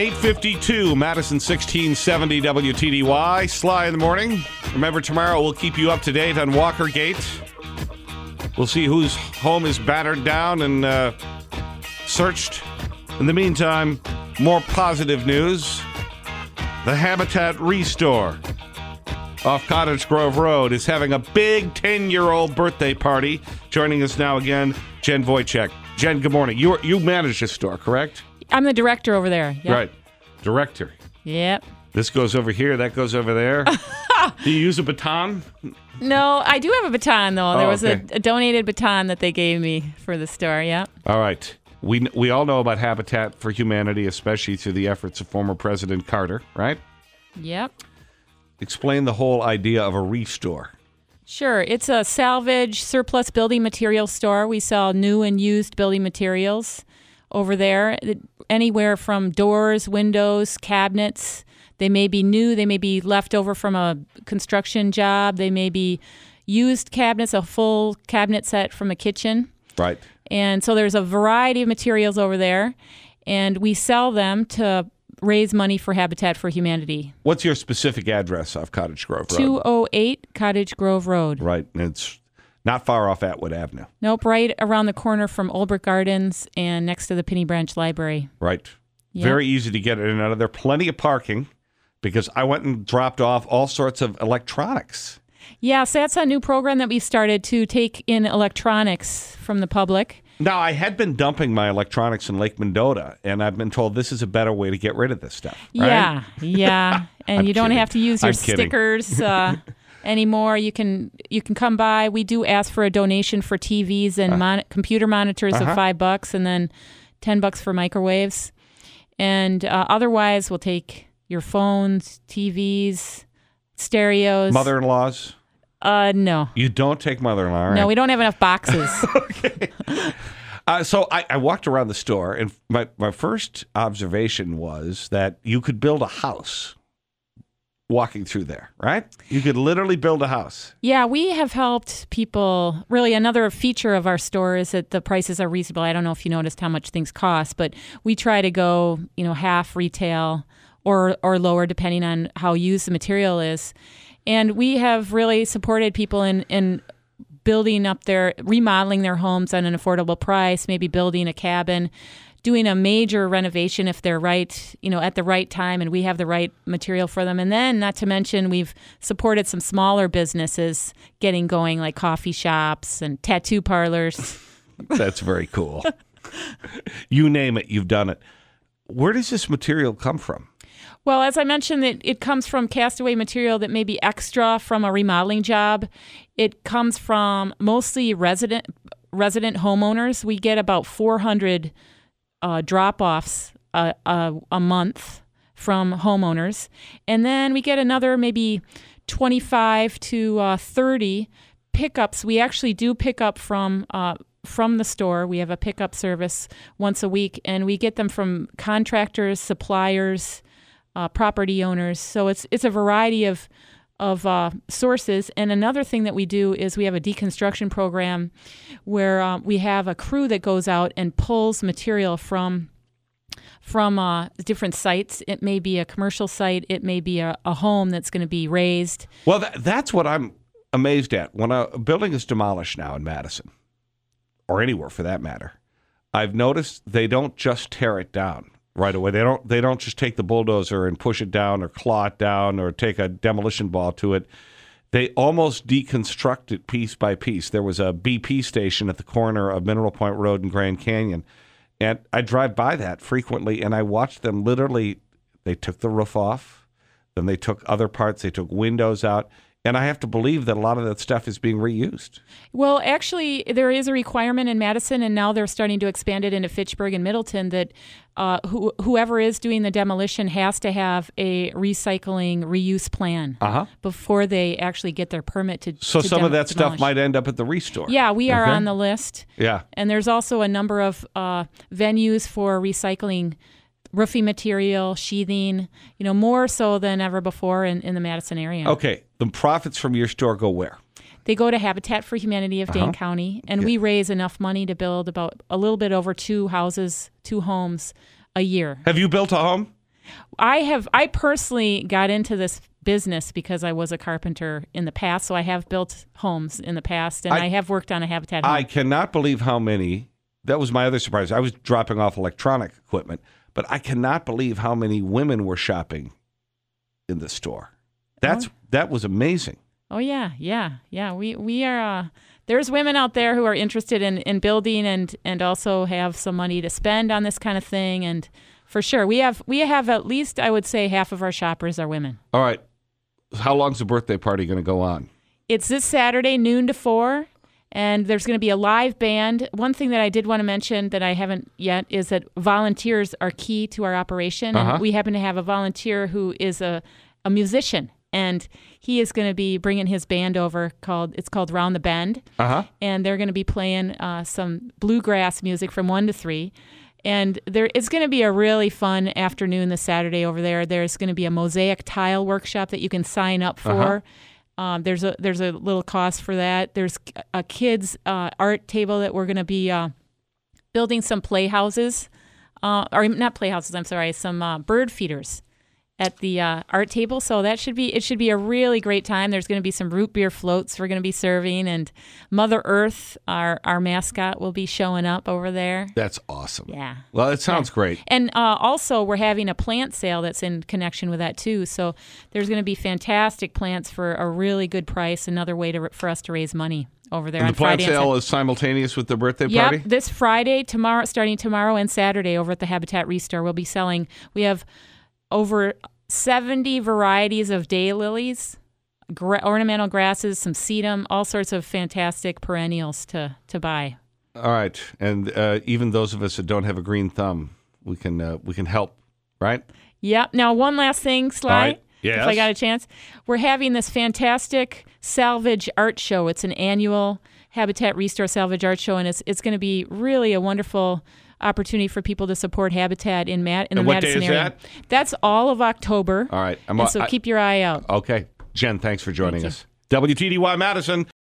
8:52, Madison 1670 WTDY. Sly in the morning. Remember, tomorrow we'll keep you up to date on Walkergate. We'll see whose home is battered down and searched. In the meantime, more positive news. The Habitat Restore off Cottage Grove Road is having a big 10-year-old birthday party. Joining us now again, Jen Wojcik. Jen, good morning. You manage this store, correct? I'm the director over there. Yep. Right. Director. Yep. This goes over here, that goes over there. Do you use a baton? No, I do have a baton, though. There was okay. a donated baton that they gave me for the store, yeah. All right. We all know about Habitat for Humanity, especially through the efforts of former President Carter, right? Yep. Explain the whole idea of a restore. Sure. It's a salvage surplus building material store. We sell new and used building materials over there. Anywhere from doors, windows, cabinets. They may be new. They may be left over from a construction job. They may be used cabinets, a full cabinet set from a kitchen. Right. And so there's a variety of materials over there, and we sell them to raise money for Habitat for Humanity. What's your specific address off Cottage Grove Road? 208 Cottage Grove Road. Right. And it's not far off Atwood Avenue. Nope, right around the corner from Olbrich Gardens and next to the Penny Branch Library. Right. Yep. Very easy to get in and out of there. Plenty of parking because I went and dropped off all sorts of electronics. Yes, that's a new program that we started to take in electronics from the public. Now, I had been dumping my electronics in Lake Mendota, and I've been told this is a better way to get rid of this stuff, right? Yeah. And you don't kidding. have to use your I'm kidding. stickers anymore. You can come by. We do ask for a donation for TVs and computer monitors of $5 and then $10 for microwaves. And otherwise, we'll take your phones, TVs, stereos. Mother-in-laws? No. You don't take mother-in-law, right? No, we don't have enough boxes. Okay. So I walked around the store, and my first observation was that you could build a house walking through there, right? You could literally build a house. Yeah, we have helped people. Really, another feature of our store is that the prices are reasonable. I don't know if you noticed how much things cost, but we try to go, half retail or lower depending on how used the material is. And we have really supported people in building up remodeling their homes at an affordable price, maybe building a cabin, doing a major renovation if they're right, at the right time and we have the right material for them. And then, not to mention, we've supported some smaller businesses getting going, like coffee shops and tattoo parlors. That's very cool. You name it, you've done it. Where does this material come from? Well, as I mentioned, it comes from castaway material that may be extra from a remodeling job. It comes from mostly resident homeowners. We get about 400 drop-offs a month from homeowners. And then we get another maybe 25 to 30 pickups. We actually do pick up from the store. We have a pickup service once a week, and we get them from contractors, suppliers, property owners. So it's a variety of sources. And another thing that we do is we have a deconstruction program where we have a crew that goes out and pulls material from different sites. It may be a commercial site. It may be a home that's going to be raised. Well, that's what I'm amazed at. When a building is demolished now in Madison, or anywhere for that matter, I've noticed they don't just tear it down right away. They don't just take the bulldozer and push it down or claw it down or take a demolition ball to it. They almost deconstruct it piece by piece. There was a BP station at the corner of Mineral Point Road and Grand Canyon, and I drive by that frequently, and I watched them literally. They took the roof off, then they took other parts. They took windows out. And I have to believe that a lot of that stuff is being reused. Well, actually, there is a requirement in Madison, and now they're starting to expand it into Fitchburg and Middleton, that whoever is doing the demolition has to have a recycling reuse plan before they actually get their permit to So some of that demolish. Stuff might end up at the restore. Yeah, we are on the list. Yeah. And there's also a number of venues for recycling roofing material, sheathing, more so than ever before in the Madison area. Okay. The profits from your store go where? They go to Habitat for Humanity of Dane County, and we raise enough money to build about a little bit over 2 homes a year. Have you built a home? I personally got into this business because I was a carpenter in the past, so I have built homes in the past, and I have worked on a Habitat home. I cannot believe how many. That was my other surprise. I was dropping off electronic equipment, but I cannot believe how many women were shopping in the store. That was amazing. Oh yeah. We are. There's women out there who are interested in building and also have some money to spend on this kind of thing, and for sure we have at least, I would say, half of our shoppers are women. All right. How long's the birthday party going to go on? It's this Saturday, noon to 4, and there's going to be a live band. One thing that I did want to mention that I haven't yet is that volunteers are key to our operation. And we happen to have a volunteer who is a musician, and he is going to be bringing his band over. It's called Round the Bend, and they're going to be playing some bluegrass music from 1 to 3. And it's going to be a really fun afternoon this Saturday over there. There's going to be a mosaic tile workshop that you can sign up for. There's a little cost for that. There's a kids art table that we're going to be building some playhouses, or not playhouses. I'm sorry, some bird feeders at the art table. So it should be a really great time. There's going to be some root beer floats we're going to be serving, and Mother Earth, our mascot, will be showing up over there. That's awesome. Yeah. Well, it sounds great. And also, we're having a plant sale that's in connection with that too. So there's going to be fantastic plants for a really good price. Another way for us to raise money over there. And on the plant Friday sale is simultaneous with the birthday party? Yep, this Friday, starting tomorrow and Saturday over at the Habitat Restore. We'll be selling. We have over 70 varieties of daylilies, ornamental grasses, some sedum, all sorts of fantastic perennials to buy. All right, and even those of us that don't have a green thumb, we can help, right? Yep. Now, one last thing, Sly. All right. Yes. If I got a chance, we're having this fantastic salvage art show. It's an annual Habitat Restore Salvage Art Show, and it's going to be really a wonderful opportunity for people to support Habitat in the Madison area. What day is that? That's all of October. All right. So keep your eye out. Okay. Jen, thanks for joining us. WTDY Madison.